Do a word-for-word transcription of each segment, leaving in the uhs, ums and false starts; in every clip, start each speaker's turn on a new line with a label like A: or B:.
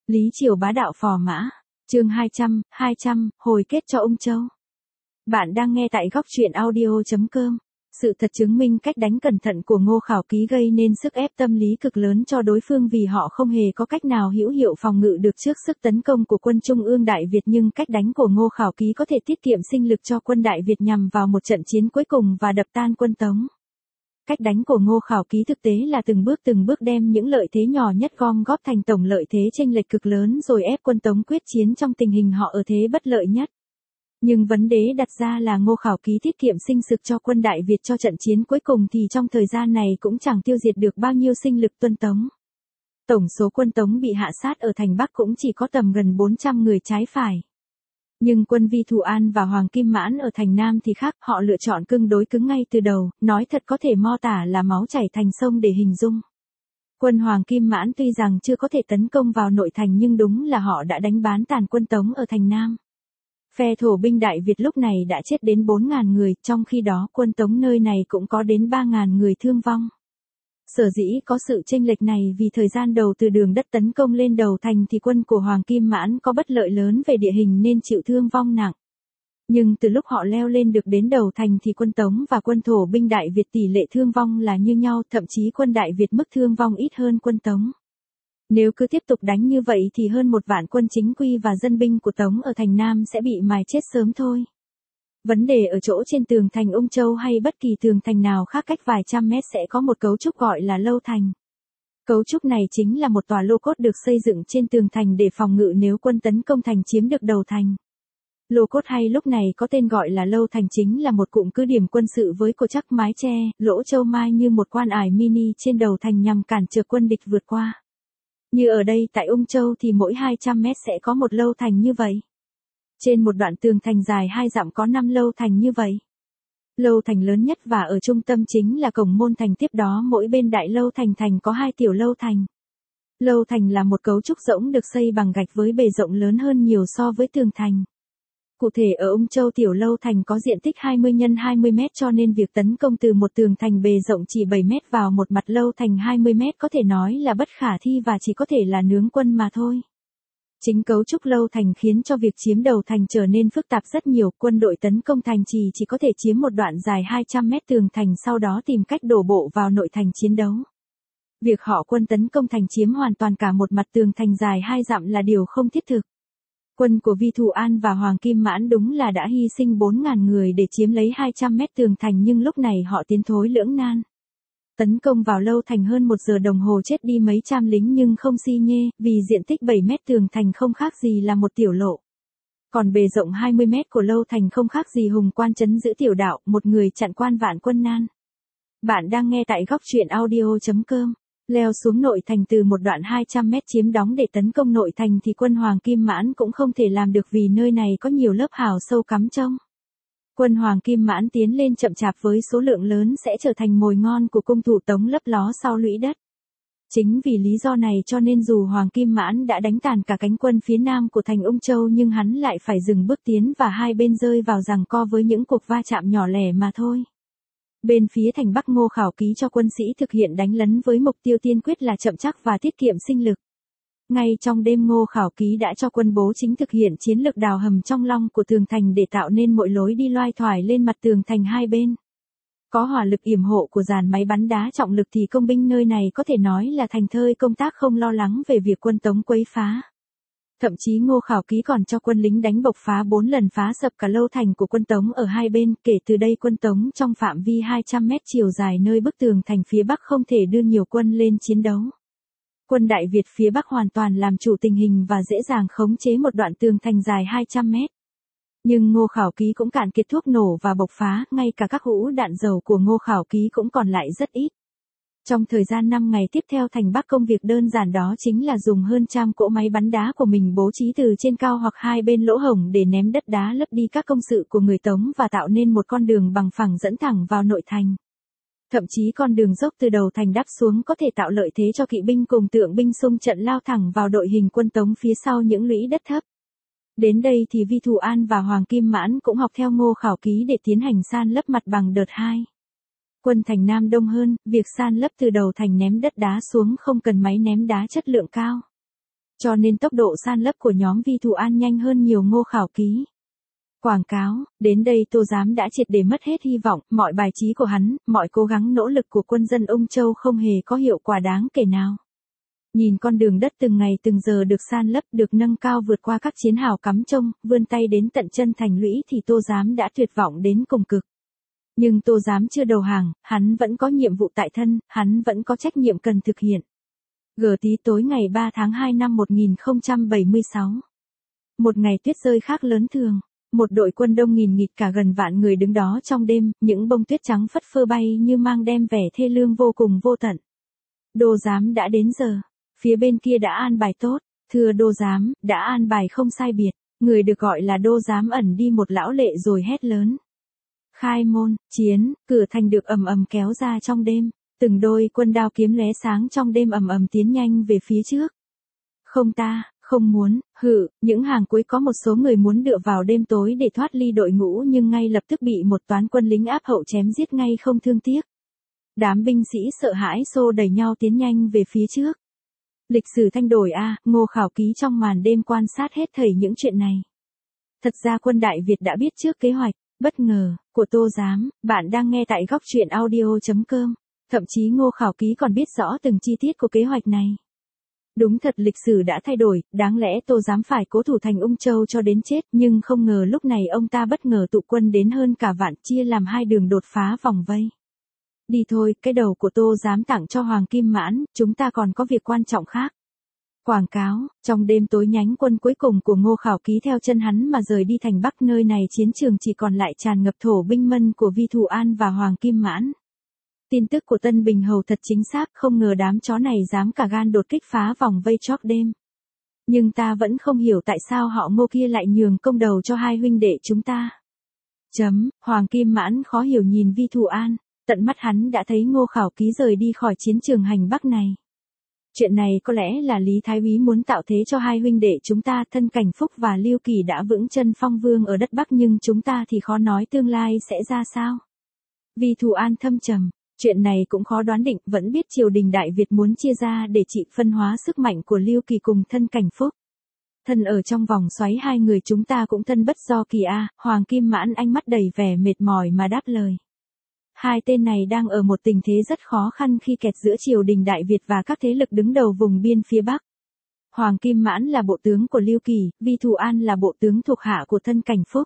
A: Lý Triều bá đạo phò mã. Chương hai trăm, hai trăm, hồi kết cho Ung Châu. Bạn đang nghe tại góc truyện audio chấm com. Sự thật chứng minh cách đánh cẩn thận của Ngô Khảo Ký gây nên sức ép tâm lý cực lớn cho đối phương vì họ không hề có cách nào hữu hiệu phòng ngự được trước sức tấn công của quân Trung ương Đại Việt, nhưng cách đánh của Ngô Khảo Ký có thể tiết kiệm sinh lực cho quân Đại Việt nhằm vào một trận chiến cuối cùng và đập tan quân Tống. Cách đánh của Ngô Khảo Ký thực tế là từng bước từng bước đem những lợi thế nhỏ nhất gom góp thành tổng lợi thế chênh lệch cực lớn rồi ép quân Tống quyết chiến trong tình hình họ ở thế bất lợi nhất. Nhưng vấn đề đặt ra là Ngô Khảo Ký tiết kiệm sinh lực cho quân Đại Việt cho trận chiến cuối cùng thì trong thời gian này cũng chẳng tiêu diệt được bao nhiêu sinh lực tuân Tống. Tổng số quân Tống bị hạ sát ở thành Bắc cũng chỉ có tầm gần bốn trăm người trái phải. Nhưng quân Vi Thù An và Hoàng Kim Mãn ở thành Nam thì khác, họ lựa chọn cứng đối cứng ngay từ đầu, nói thật có thể mô tả là máu chảy thành sông để hình dung. Quân Hoàng Kim Mãn tuy rằng chưa có thể tấn công vào nội thành nhưng đúng là họ đã đánh bán tàn quân Tống ở thành Nam. Phe thổ binh Đại Việt lúc này đã chết đến bốn nghìn người, trong khi đó quân Tống nơi này cũng có đến ba nghìn người thương vong. Sở dĩ có sự chênh lệch này vì thời gian đầu từ đường đất tấn công lên đầu thành thì quân của Hoàng Kim Mãn có bất lợi lớn về địa hình nên chịu thương vong nặng. Nhưng từ lúc họ leo lên được đến đầu thành thì quân Tống và quân thổ binh Đại Việt tỷ lệ thương vong là như nhau, thậm chí quân Đại Việt mức thương vong ít hơn quân Tống. Nếu cứ tiếp tục đánh như vậy thì hơn một vạn quân chính quy và dân binh của Tống ở thành Nam sẽ bị mài chết sớm thôi. Vấn đề ở chỗ trên tường thành Ung Châu hay bất kỳ tường thành nào khác cách vài trăm mét sẽ có một cấu trúc gọi là lâu thành. Cấu trúc này chính là một tòa lô cốt được xây dựng trên tường thành để phòng ngự nếu quân tấn công thành chiếm được đầu thành. Lô cốt hay lúc này có tên gọi là lâu thành chính là một cụm cứ điểm quân sự với cột chắc mái che, lỗ châu mai như một quan ải mini trên đầu thành nhằm cản trở quân địch vượt qua. Như ở đây tại Ung Châu thì mỗi hai trăm mét sẽ có một lâu thành như vậy. Trên một đoạn tường thành dài hai dặm có năm lâu thành như vậy. Lâu thành lớn nhất và ở trung tâm chính là cổng môn thành, tiếp đó mỗi bên đại lâu thành thành có hai tiểu lâu thành. Lâu thành là một cấu trúc rỗng được xây bằng gạch với bề rộng lớn hơn nhiều so với tường thành. Cụ thể ở Ung Châu tiểu lâu thành có diện tích hai mươi nhân hai mươi mét cho nên việc tấn công từ một tường thành bề rộng chỉ bảy mét vào một mặt lâu thành hai mươi mét có thể nói là bất khả thi và chỉ có thể là nướng quân mà thôi. Chính cấu trúc lâu thành khiến cho việc chiếm đầu thành trở nên phức tạp rất nhiều, quân đội tấn công thành trì chỉ có thể chiếm một đoạn dài hai trăm mét tường thành sau đó tìm cách đổ bộ vào nội thành chiến đấu. Việc họ quân tấn công thành chiếm hoàn toàn cả một mặt tường thành dài hai dặm là điều không thiết thực. Quân của Vi Thù An và Hoàng Kim Mãn đúng là đã hy sinh bốn nghìn người để chiếm lấy hai trăm mét tường thành nhưng lúc này họ tiến thối lưỡng nan. Tấn công vào lâu thành hơn một giờ đồng hồ chết đi mấy trăm lính nhưng không si nhê, vì diện tích bảy mét tường thành không khác gì là một tiểu lộ. Còn bề rộng hai mươi mét của lâu thành không khác gì hùng quan trấn giữ tiểu đạo, một người chặn quan vạn quân nan. Bạn đang nghe tại góc truyện audio chấm com. Leo xuống nội thành từ một đoạn hai trăm mét chiếm đóng để tấn công nội thành thì quân Hoàng Kim Mãn cũng không thể làm được vì nơi này có nhiều lớp hào sâu cắm trông. Quân Hoàng Kim Mãn tiến lên chậm chạp với số lượng lớn sẽ trở thành mồi ngon của cung thủ Tống lấp ló sau lũy đất. Chính vì lý do này cho nên dù Hoàng Kim Mãn đã đánh tàn cả cánh quân phía nam của thành Ung Châu nhưng hắn lại phải dừng bước tiến và hai bên rơi vào giằng co với những cuộc va chạm nhỏ lẻ mà thôi. Bên phía thành Bắc Ngô Khảo Ký cho quân sĩ thực hiện đánh lấn với mục tiêu tiên quyết là chậm chắc và tiết kiệm sinh lực. Ngay trong đêm Ngô Khảo Ký đã cho quân Bố Chính thực hiện chiến lược đào hầm trong long của tường thành để tạo nên mọi lối đi loai thoải lên mặt tường thành hai bên. Có hỏa lực yểm hộ của dàn máy bắn đá trọng lực thì công binh nơi này có thể nói là thành thơi công tác không lo lắng về việc quân Tống quấy phá. Thậm chí Ngô Khảo Ký còn cho quân lính đánh bộc phá bốn lần phá sập cả lâu thành của quân Tống ở hai bên, kể từ đây quân Tống trong phạm vi hai trăm mét chiều dài nơi bức tường thành phía Bắc không thể đưa nhiều quân lên chiến đấu. Quân Đại Việt phía Bắc hoàn toàn làm chủ tình hình và dễ dàng khống chế một đoạn tường thành dài hai trăm mét. Nhưng Ngô Khảo Ký cũng cạn kiệt thuốc nổ và bộc phá, ngay cả các hũ đạn dầu của Ngô Khảo Ký cũng còn lại rất ít. Trong thời gian năm ngày tiếp theo thành Bắc công việc đơn giản đó chính là dùng hơn trăm cỗ máy bắn đá của mình bố trí từ trên cao hoặc hai bên lỗ hổng để ném đất đá lấp đi các công sự của người Tống và tạo nên một con đường bằng phẳng dẫn thẳng vào nội thành. Thậm chí con đường dốc từ đầu thành đắp xuống có thể tạo lợi thế cho kỵ binh cùng tượng binh xung trận lao thẳng vào đội hình quân Tống phía sau những lũy đất thấp. Đến đây thì Vi Thù An và Hoàng Kim Mãn cũng học theo Ngô Khảo Ký để tiến hành san lấp mặt bằng đợt hai. Quân thành Nam đông hơn, việc san lấp từ đầu thành ném đất đá xuống không cần máy ném đá chất lượng cao. Cho nên tốc độ san lấp của nhóm Vi Thù An nhanh hơn nhiều Ngô Khảo Ký. Quảng cáo, đến đây Tô Giám đã triệt để mất hết hy vọng, mọi bài trí của hắn, mọi cố gắng nỗ lực của quân dân Ung Châu không hề có hiệu quả đáng kể nào. Nhìn con đường đất từng ngày từng giờ được san lấp, được nâng cao vượt qua các chiến hào cắm trông, vươn tay đến tận chân thành lũy thì Tô Giám đã tuyệt vọng đến cùng cực. Nhưng Tô Giám chưa đầu hàng, hắn vẫn có nhiệm vụ tại thân, hắn vẫn có trách nhiệm cần thực hiện. Gờ tí tối ngày ba tháng hai năm một nghìn không trăm bảy mươi sáu. Một ngày tuyết rơi khác lớn thường. Một đội quân đông nghìn nghịt cả gần vạn người đứng đó trong đêm, những bông tuyết trắng phất phơ bay như mang đem vẻ thê lương vô cùng vô tận. Đô giám đã đến giờ. Phía bên kia đã an bài tốt. Thưa đô giám, đã an bài không sai biệt. Người được gọi là đô giám ẩn đi một lão lệ rồi hét lớn. Khai môn, chiến, cửa thành được ầm ầm kéo ra trong đêm. Từng đôi quân đao kiếm lóe sáng trong đêm ầm ầm tiến nhanh về phía trước. Không ta, không muốn, hự, những hàng cuối có một số người muốn dựa vào đêm tối để thoát ly đội ngũ nhưng ngay lập tức bị một toán quân lính áp hậu chém giết ngay không thương tiếc. Đám binh sĩ sợ hãi xô đẩy nhau tiến nhanh về phía trước. Lịch sử thay đổi a, Ngô Khảo Ký trong màn đêm quan sát hết thảy những chuyện này. Thật ra quân Đại Việt đã biết trước kế hoạch, bất ngờ, của Tô Giám, bạn đang nghe tại góc truyện audio chấm com. Thậm chí Ngô Khảo Ký còn biết rõ từng chi tiết của kế hoạch này. Đúng thật lịch sử đã thay đổi, đáng lẽ Tô Giám phải cố thủ thành Ung Châu cho đến chết, nhưng không ngờ lúc này ông ta bất ngờ tụ quân đến hơn cả vạn, chia làm hai đường đột phá vòng vây. Đi thôi, cái đầu của Tô Giám tặng cho Hoàng Kim Mãn, chúng ta còn có việc quan trọng khác. Quảng cáo, trong đêm tối nhánh quân cuối cùng của Ngô Khảo Ký theo chân hắn mà rời đi thành Bắc, nơi này chiến trường chỉ còn lại tràn ngập thổ binh mân của Vi Thù An và Hoàng Kim Mãn. Tin tức của Tân Bình Hầu thật chính xác, không ngờ đám chó này dám cả gan đột kích phá vòng vây chóp đêm. Nhưng ta vẫn không hiểu tại sao họ Ngô kia lại nhường công đầu cho hai huynh đệ chúng ta. Chấm, Hoàng Kim Mãn khó hiểu nhìn Vi Thù An, tận mắt hắn đã thấy Ngô Khảo Ký rời đi khỏi chiến trường hành Bắc này. Chuyện này có lẽ là Lý Thái Úy muốn tạo thế cho hai huynh đệ chúng ta. Thân Cảnh Phúc và Lưu Kỳ đã vững chân phong vương ở đất Bắc nhưng chúng ta thì khó nói tương lai sẽ ra sao. Vi Thù An thâm trầm. Chuyện này cũng khó đoán định, vẫn biết triều đình Đại Việt muốn chia ra để trị phân hóa sức mạnh của Lưu Kỳ cùng Thân Cảnh Phúc. Thân ở trong vòng xoáy hai người chúng ta cũng thân bất do kỳ a. Hoàng Kim Mãn ánh mắt đầy vẻ mệt mỏi mà đáp lời. Hai tên này đang ở một tình thế rất khó khăn khi kẹt giữa triều đình Đại Việt và các thế lực đứng đầu vùng biên phía Bắc. Hoàng Kim Mãn là bộ tướng của Lưu Kỳ, Vi Thù An là bộ tướng thuộc hạ của Thân Cảnh Phúc.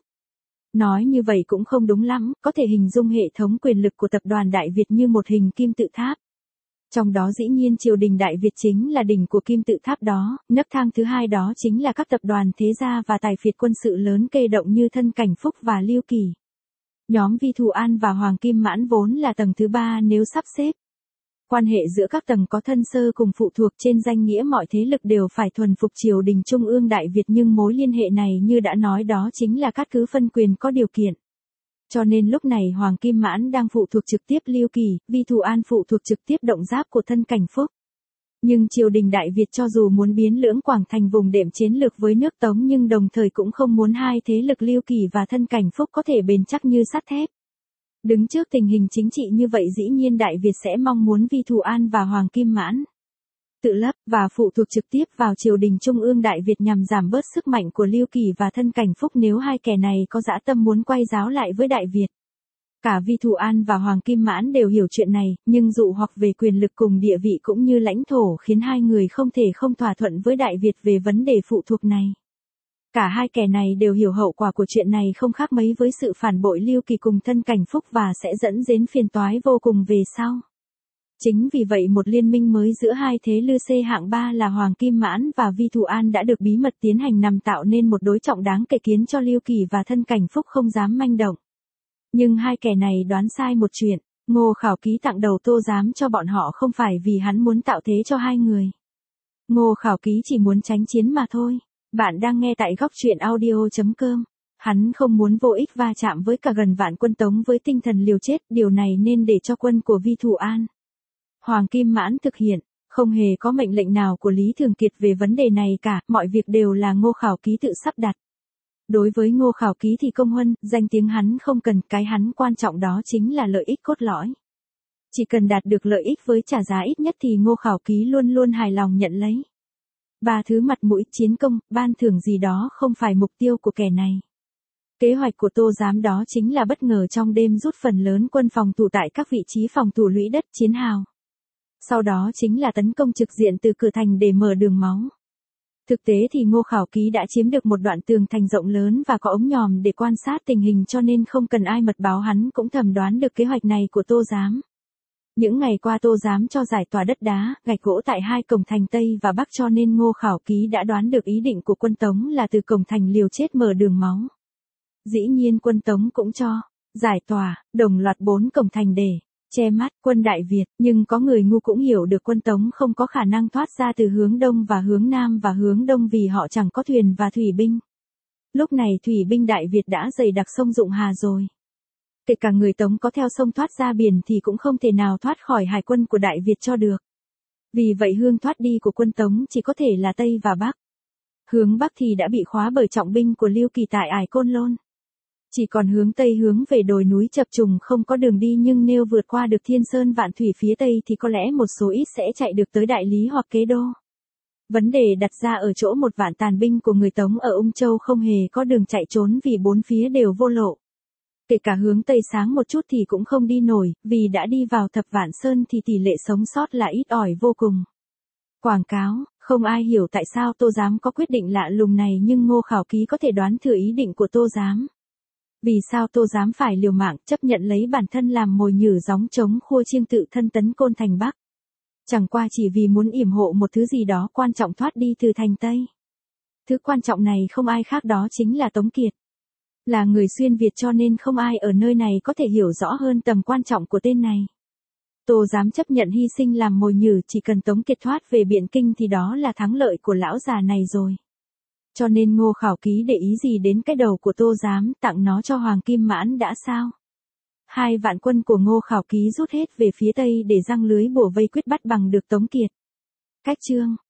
A: Nói như vậy cũng không đúng lắm, có thể hình dung hệ thống quyền lực của tập đoàn Đại Việt như một hình kim tự tháp. Trong đó dĩ nhiên triều đình Đại Việt chính là đỉnh của kim tự tháp đó, nấc thang thứ hai đó chính là các tập đoàn thế gia và tài phiệt quân sự lớn kê động như Thân Cảnh Phúc và Lưu Kỳ. Nhóm Vi Thù An và Hoàng Kim Mãn vốn là tầng thứ ba nếu sắp xếp. Quan hệ giữa các tầng có thân sơ cùng phụ thuộc, trên danh nghĩa mọi thế lực đều phải thuần phục triều đình Trung ương Đại Việt nhưng mối liên hệ này như đã nói đó chính là cát cứ phân quyền có điều kiện. Cho nên lúc này Hoàng Kim Mãn đang phụ thuộc trực tiếp Lưu Kỳ, Vi Thù An phụ thuộc trực tiếp động giáp của Thân Cảnh Phúc. Nhưng triều đình Đại Việt cho dù muốn biến Lưỡng Quảng thành vùng đệm chiến lược với nước Tống nhưng đồng thời cũng không muốn hai thế lực Lưu Kỳ và Thân Cảnh Phúc có thể bền chắc như sắt thép. Đứng trước tình hình chính trị như vậy dĩ nhiên Đại Việt sẽ mong muốn Vi Thù An và Hoàng Kim Mãn tự lấp và phụ thuộc trực tiếp vào triều đình Trung ương Đại Việt nhằm giảm bớt sức mạnh của Lưu Kỳ và Thân Cảnh Phúc nếu hai kẻ này có dã tâm muốn quay giáo lại với Đại Việt. Cả Vi Thù An và Hoàng Kim Mãn đều hiểu chuyện này, nhưng dụ hoặc về quyền lực cùng địa vị cũng như lãnh thổ khiến hai người không thể không thỏa thuận với Đại Việt về vấn đề phụ thuộc này. Cả hai kẻ này đều hiểu hậu quả của chuyện này không khác mấy với sự phản bội Lưu Kỳ cùng Thân Cảnh Phúc và sẽ dẫn đến phiền toái vô cùng về sau. Chính vì vậy một liên minh mới giữa hai thế lực C hạng ba là Hoàng Kim Mãn và Vi Thù An đã được bí mật tiến hành nhằm tạo nên một đối trọng đáng kể khiến cho Lưu Kỳ và Thân Cảnh Phúc không dám manh động. Nhưng hai kẻ này đoán sai một chuyện, Ngô Khảo Ký tặng đầu Tô Giám cho bọn họ không phải vì hắn muốn tạo thế cho hai người. Ngô Khảo Ký chỉ muốn tránh chiến mà thôi. Bạn đang nghe tại góc truyện audio chấm com. Hắn không muốn vô ích va chạm với cả gần vạn quân Tống với tinh thần liều chết, điều này nên để cho quân của Vi Thù An, Hoàng Kim Mãn thực hiện, không hề có mệnh lệnh nào của Lý Thường Kiệt về vấn đề này cả, mọi việc đều là Ngô Khảo Ký tự sắp đặt. Đối với Ngô Khảo Ký thì công huân, danh tiếng hắn không cần, cái hắn quan trọng đó chính là lợi ích cốt lõi. Chỉ cần đạt được lợi ích với trả giá ít nhất thì Ngô Khảo Ký luôn luôn hài lòng nhận lấy. Ba thứ mặt mũi, chiến công, ban thưởng gì đó không phải mục tiêu của kẻ này. Kế hoạch của Tô Giám đó chính là bất ngờ trong đêm rút phần lớn quân phòng thủ tại các vị trí phòng thủ lũy đất chiến hào. Sau đó chính là tấn công trực diện từ cửa thành để mở đường máu. Thực tế thì Ngô Khảo Ký đã chiếm được một đoạn tường thành rộng lớn và có ống nhòm để quan sát tình hình, cho nên không cần ai mật báo hắn cũng thầm đoán được kế hoạch này của Tô Giám. Những ngày qua Tô Giám cho giải tỏa đất đá, gạch gỗ tại hai cổng thành Tây và Bắc, cho nên Ngô Khảo Ký đã đoán được ý định của quân Tống là từ cổng thành liều chết mở đường máu. Dĩ nhiên quân Tống cũng cho giải tỏa đồng loạt bốn cổng thành để che mắt quân Đại Việt, nhưng có người ngu cũng hiểu được quân Tống không có khả năng thoát ra từ hướng Đông và hướng Nam và hướng Đông vì họ chẳng có thuyền và thủy binh. Lúc này thủy binh Đại Việt đã dày đặc sông Dụng Hà rồi. Kể cả người Tống có theo sông thoát ra biển thì cũng không thể nào thoát khỏi hải quân của Đại Việt cho được. Vì vậy hướng thoát đi của quân Tống chỉ có thể là Tây và Bắc. Hướng Bắc thì đã bị khóa bởi trọng binh của Lưu Kỳ tại ải Côn Lôn. Chỉ còn hướng Tây hướng về đồi núi chập trùng không có đường đi, nhưng nếu vượt qua được Thiên Sơn Vạn Thủy phía Tây thì có lẽ một số ít sẽ chạy được tới Đại Lý hoặc Kế Đô. Vấn đề đặt ra ở chỗ một vạn tàn binh của người Tống ở Ung Châu không hề có đường chạy trốn vì bốn phía đều vô lộ. Kể cả hướng Tây sáng một chút thì cũng không đi nổi, vì đã đi vào Thập Vạn Sơn thì tỷ lệ sống sót là ít ỏi vô cùng. Quảng cáo, không ai hiểu tại sao Tô Giám có quyết định lạ lùng này, nhưng Ngô Khảo Ký có thể đoán thừa ý định của Tô Giám. Vì sao Tô Giám phải liều mạng chấp nhận lấy bản thân làm mồi nhử gióng trống khua chiêng tự thân tấn Côn thành Bắc? Chẳng qua chỉ vì muốn yểm hộ một thứ gì đó quan trọng thoát đi từ thành Tây. Thứ quan trọng này không ai khác đó chính là Tống Kiệt. Là người xuyên Việt cho nên không ai ở nơi này có thể hiểu rõ hơn tầm quan trọng của tên này. Tô Giám chấp nhận hy sinh làm mồi nhử, chỉ cần Tống Kiệt thoát về Biện Kinh thì đó là thắng lợi của lão già này rồi. Cho nên Ngô Khảo Ký để ý gì đến cái đầu của Tô Giám, tặng nó cho Hoàng Kim Mãn đã sao? Hai vạn quân của Ngô Khảo Ký rút hết về phía Tây để giăng lưới bùa vây quyết bắt bằng được Tống Kiệt. Cách chương